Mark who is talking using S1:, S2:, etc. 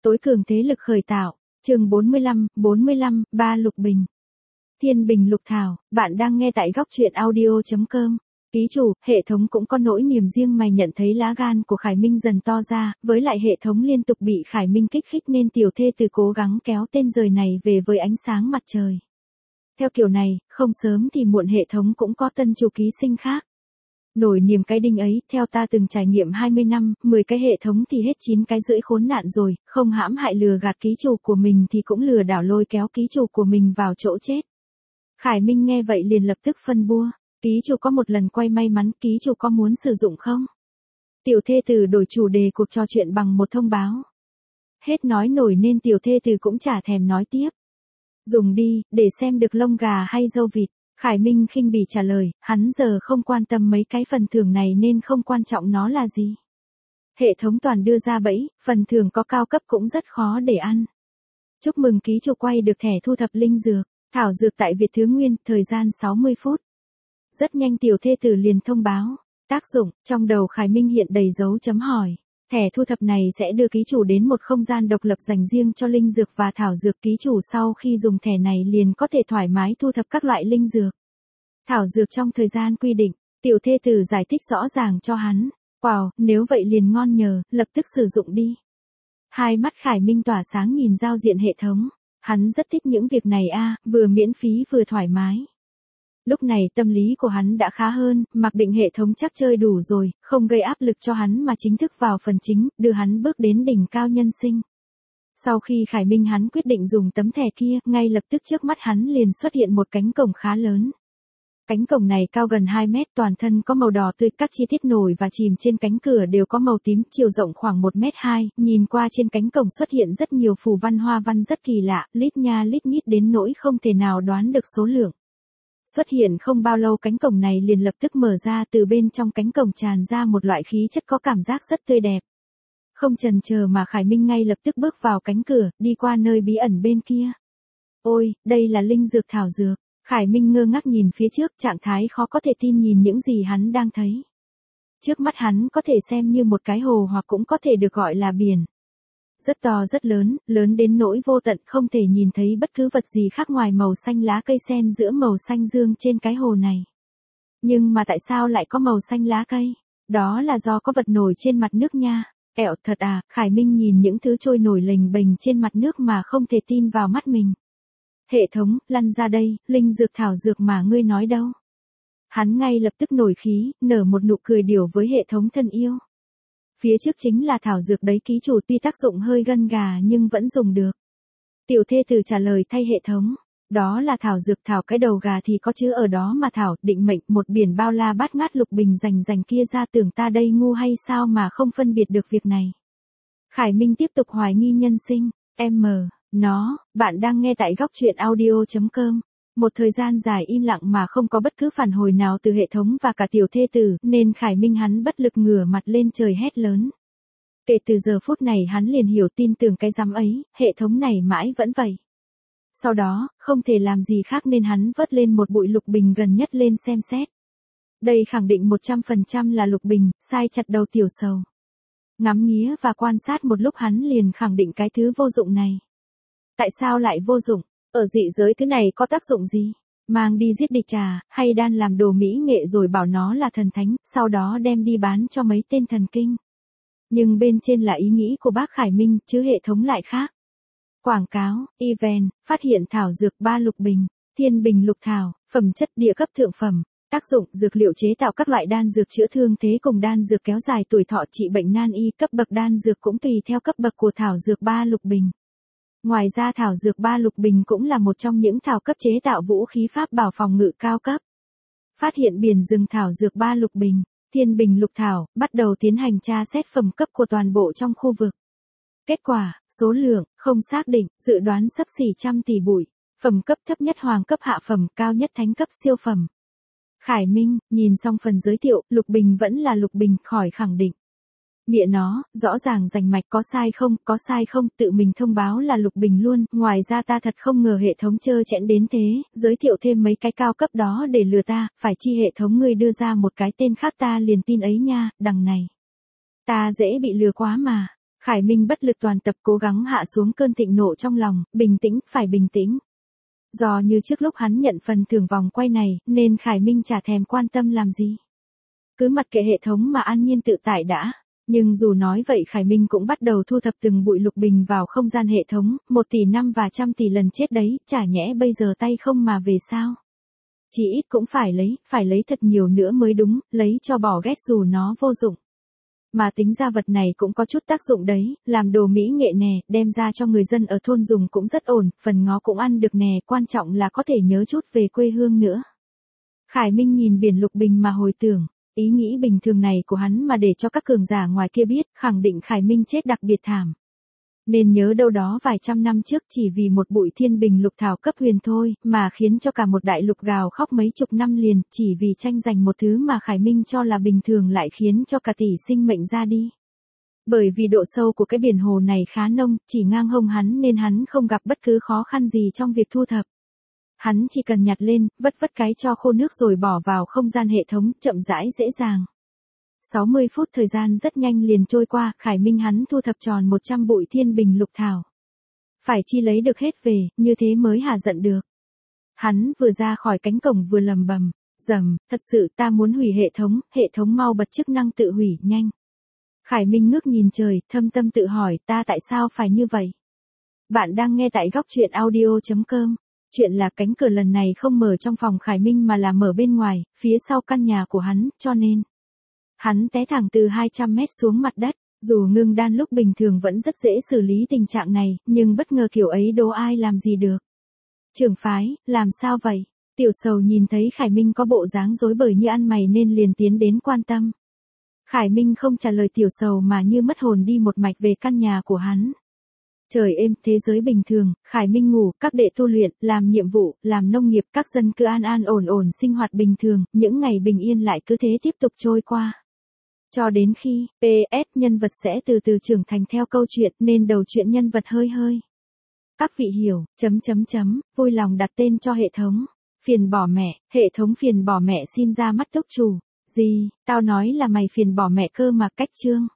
S1: Tối cường thế lực khởi tạo, chương 45, ba Lục Bình. Thiên Bình Lục Thảo, bạn đang nghe tại góc truyện audio.com. Ký chủ, hệ thống cũng có nỗi niềm riêng mày nhận thấy lá gan của Khải Minh dần to ra, với lại hệ thống liên tục bị Khải Minh kích thích nên tiểu thê từ cố gắng kéo tên rời này về với ánh sáng mặt trời. Theo kiểu này, không sớm thì muộn hệ thống cũng có tân chủ ký sinh khác. Nổi niềm cái đinh ấy, theo ta từng trải nghiệm 20 năm, 10 cái hệ thống thì hết 9 cái rưỡi khốn nạn rồi, không hãm hại lừa gạt ký chủ của mình thì cũng lừa đảo lôi kéo ký chủ của mình vào chỗ chết. Khải Minh nghe vậy liền lập tức phân bua, ký chủ có một lần quay may mắn, ký chủ có muốn sử dụng không? Tiểu thê tử đổi chủ đề cuộc trò chuyện bằng một thông báo. Hết nói nổi nên tiểu thê tử cũng chả thèm nói tiếp. Dùng đi, để xem được lông gà hay dâu vịt. Khải Minh khinh bỉ trả lời, hắn giờ không quan tâm mấy cái phần thưởng này nên không quan trọng nó là gì. Hệ thống toàn đưa ra bẫy, phần thưởng có cao cấp cũng rất khó để ăn. Chúc mừng ký chủ quay được thẻ thu thập linh dược, thảo dược tại Việt Thứ Nguyên, thời gian 60 phút. Rất nhanh tiểu thê tử liền thông báo, tác dụng, trong đầu Khải Minh hiện đầy dấu chấm hỏi. Thẻ thu thập này sẽ đưa ký chủ đến một không gian độc lập dành riêng cho linh dược và thảo dược. Ký chủ sau khi dùng thẻ này liền có thể thoải mái thu thập các loại linh dược, thảo dược trong thời gian quy định. Tiểu thê tử giải thích rõ ràng cho hắn. Wow, nếu vậy liền ngon nhờ, lập tức sử dụng đi. Hai mắt Khải Minh tỏa sáng nhìn giao diện hệ thống. Hắn rất thích những việc này vừa miễn phí vừa thoải mái. Lúc này tâm lý của hắn đã khá hơn, mặc định hệ thống chắc chơi đủ rồi, không gây áp lực cho hắn mà chính thức vào phần chính, đưa hắn bước đến đỉnh cao nhân sinh. Sau khi Khải Minh hắn quyết định dùng tấm thẻ kia, ngay lập tức trước mắt hắn liền xuất hiện một cánh cổng khá lớn. Cánh cổng này cao gần 2 mét, toàn thân có màu đỏ tươi, các chi tiết nổi và chìm trên cánh cửa đều có màu tím, chiều rộng khoảng 1m2, nhìn qua trên cánh cổng xuất hiện rất nhiều phù văn hoa văn rất kỳ lạ, lít nha lít nhít đến nỗi không thể nào đoán được số lượng. Xuất hiện không bao lâu cánh cổng này liền lập tức mở ra, từ bên trong cánh cổng tràn ra một loại khí chất có cảm giác rất tươi đẹp. Không chần chờ mà Khải Minh ngay lập tức bước vào cánh cửa, đi qua nơi bí ẩn bên kia. Ôi, đây là linh dược thảo dược. Khải Minh ngơ ngác nhìn phía trước, trạng thái khó có thể tin nhìn những gì hắn đang thấy. Trước mắt hắn có thể xem như một cái hồ hoặc cũng có thể được gọi là biển. Rất to rất lớn, lớn đến nỗi vô tận, không thể nhìn thấy bất cứ vật gì khác ngoài màu xanh lá cây sen giữa màu xanh dương trên cái hồ này. Nhưng mà tại sao lại có màu xanh lá cây? Đó là do có vật nổi trên mặt nước nha. Ẹo thật Khải Minh nhìn những thứ trôi nổi lềnh bềnh trên mặt nước mà không thể tin vào mắt mình. Hệ thống, lăn ra đây, linh dược thảo dược mà ngươi nói đâu? Hắn ngay lập tức nổi khí, nở một nụ cười điểu với hệ thống thân yêu. Phía trước chính là thảo dược đấy ký chủ, tuy tác dụng hơi gân gà nhưng vẫn dùng được. Tiểu thê tử trả lời thay hệ thống. Đó là thảo dược, thảo cái đầu gà thì có chữ ở đó mà thảo, định mệnh, một biển bao la bát ngát Lục Bình rành kia ra, tưởng ta đây ngu hay sao mà không phân biệt được việc này. Khải Minh tiếp tục hoài nghi nhân sinh. Bạn đang nghe tại góc truyện audio.com. Một thời gian dài im lặng mà không có bất cứ phản hồi nào từ hệ thống và cả tiểu thê tử, nên Khải Minh hắn bất lực ngửa mặt lên trời hét lớn. Kể từ giờ phút này hắn liền hiểu, tin tưởng cái rắm ấy, hệ thống này mãi vẫn vậy. Sau đó, không thể làm gì khác nên hắn vớt lên một bụi Lục Bình gần nhất lên xem xét. Đây khẳng định 100% là Lục Bình, sai chặt đầu tiểu sầu. Ngắm nghía và quan sát một lúc hắn liền khẳng định cái thứ vô dụng này. Tại sao lại vô dụng? Ở dị giới thứ này có tác dụng gì? Mang đi giết địch hay đan làm đồ mỹ nghệ rồi bảo nó là thần thánh, sau đó đem đi bán cho mấy tên thần kinh. Nhưng bên trên là ý nghĩ của bác Khải Minh, chứ hệ thống lại khác. Quảng cáo, event, phát hiện thảo dược 3 Lục Bình, Thiên Bình Lục Thảo, phẩm chất địa cấp thượng phẩm. Tác dụng, dược liệu chế tạo các loại đan dược chữa thương thế cùng đan dược kéo dài tuổi thọ trị bệnh nan y. Cấp bậc đan dược cũng tùy theo cấp bậc của thảo dược 3 Lục Bình. Ngoài ra thảo dược 3 Lục Bình cũng là một trong những thảo cấp chế tạo vũ khí pháp bảo phòng ngự cao cấp. Phát hiện biển rừng thảo dược 3 Lục Bình, Thiên Bình Lục Thảo, bắt đầu tiến hành tra xét phẩm cấp của toàn bộ trong khu vực. Kết quả, số lượng, không xác định, dự đoán xấp xỉ 100 tỷ bụi. Phẩm cấp thấp nhất hoàng cấp, hạ phẩm, cao nhất thánh cấp siêu phẩm. Khải Minh, nhìn xong phần giới thiệu, Lục Bình vẫn là Lục Bình, khỏi khẳng định. Mẹ nó, rõ ràng rành mạch, có sai không, tự mình thông báo là Lục Bình luôn. Ngoài ra ta thật không ngờ hệ thống trơ trẽn đến thế, giới thiệu thêm mấy cái cao cấp đó để lừa ta, phải chi hệ thống ngươi đưa ra một cái tên khác ta liền tin ấy nha, đằng này. Ta dễ bị lừa quá mà. Khải Minh bất lực toàn tập cố gắng hạ xuống cơn thịnh nộ trong lòng, bình tĩnh, phải bình tĩnh. Do như trước lúc hắn nhận phần thưởng vòng quay này, nên Khải Minh chả thèm quan tâm làm gì. Cứ mặc kệ hệ thống mà an nhiên tự tại đã. Nhưng dù nói vậy Khải Minh cũng bắt đầu thu thập từng bụi lục bình vào không gian hệ thống, 1 tỷ năm và 100 tỷ lần chết đấy, chả nhẽ bây giờ tay không mà về sao? Chỉ ít cũng phải lấy thật nhiều nữa mới đúng, lấy cho bỏ ghét dù nó vô dụng. Mà tính ra vật này cũng có chút tác dụng đấy, làm đồ mỹ nghệ nè, đem ra cho người dân ở thôn dùng cũng rất ổn, phần ngó cũng ăn được nè, quan trọng là có thể nhớ chút về quê hương nữa. Khải Minh nhìn biển lục bình mà hồi tưởng, ý nghĩ bình thường này của hắn mà để cho các cường giả ngoài kia biết, khẳng định Khải Minh chết đặc biệt thảm. Nên nhớ đâu đó vài trăm năm trước chỉ vì một bụi thiên bình lục thảo cấp huyền thôi, mà khiến cho cả một đại lục gào khóc mấy chục năm liền, chỉ vì tranh giành một thứ mà Khải Minh cho là bình thường lại khiến cho cả tỷ sinh mệnh ra đi. Bởi vì độ sâu của cái biển hồ này khá nông, chỉ ngang hông hắn nên hắn không gặp bất cứ khó khăn gì trong việc thu thập. Hắn chỉ cần nhặt lên, vất cái cho khô nước rồi bỏ vào không gian hệ thống, chậm rãi dễ dàng. 60 phút thời gian rất nhanh liền trôi qua, Khải Minh hắn thu thập tròn 100 bụi thiên bình lục thảo. Phải chi lấy được hết về, như thế mới hả giận được. Hắn vừa ra khỏi cánh cổng vừa lầm bầm, thật sự ta muốn hủy hệ thống mau bật chức năng tự hủy, nhanh. Khải Minh ngước nhìn trời, thâm tâm tự hỏi, ta tại sao phải như vậy? Bạn đang nghe tại góc truyện audio.com. Chuyện là cánh cửa lần này không mở trong phòng Khải Minh mà là mở bên ngoài, phía sau căn nhà của hắn, cho nên hắn té thẳng từ 200 mét xuống mặt đất. Dù ngưng đan lúc bình thường vẫn rất dễ xử lý tình trạng này, nhưng bất ngờ kiểu ấy đố ai làm gì được. Trưởng phái, làm sao vậy? Tiểu Sầu nhìn thấy Khải Minh có bộ dáng rối bời như ăn mày nên liền tiến đến quan tâm. Khải Minh không trả lời Tiểu Sầu mà như mất hồn đi một mạch về căn nhà của hắn. Trời êm, thế giới bình thường, Khải Minh ngủ, các đệ tu luyện, làm nhiệm vụ, làm nông nghiệp, các dân cứ an ổn sinh hoạt bình thường, những ngày bình yên lại cứ thế tiếp tục trôi qua. Cho đến khi, PS nhân vật sẽ từ từ trưởng thành theo câu chuyện nên đầu chuyện nhân vật hơi. Các vị hiểu, vui lòng đặt tên cho hệ thống. Phiền bỏ mẹ, hệ thống phiền bỏ mẹ xin ra mắt túc chủ. Gì, tao nói là mày phiền bỏ mẹ cơ mà, cách chương.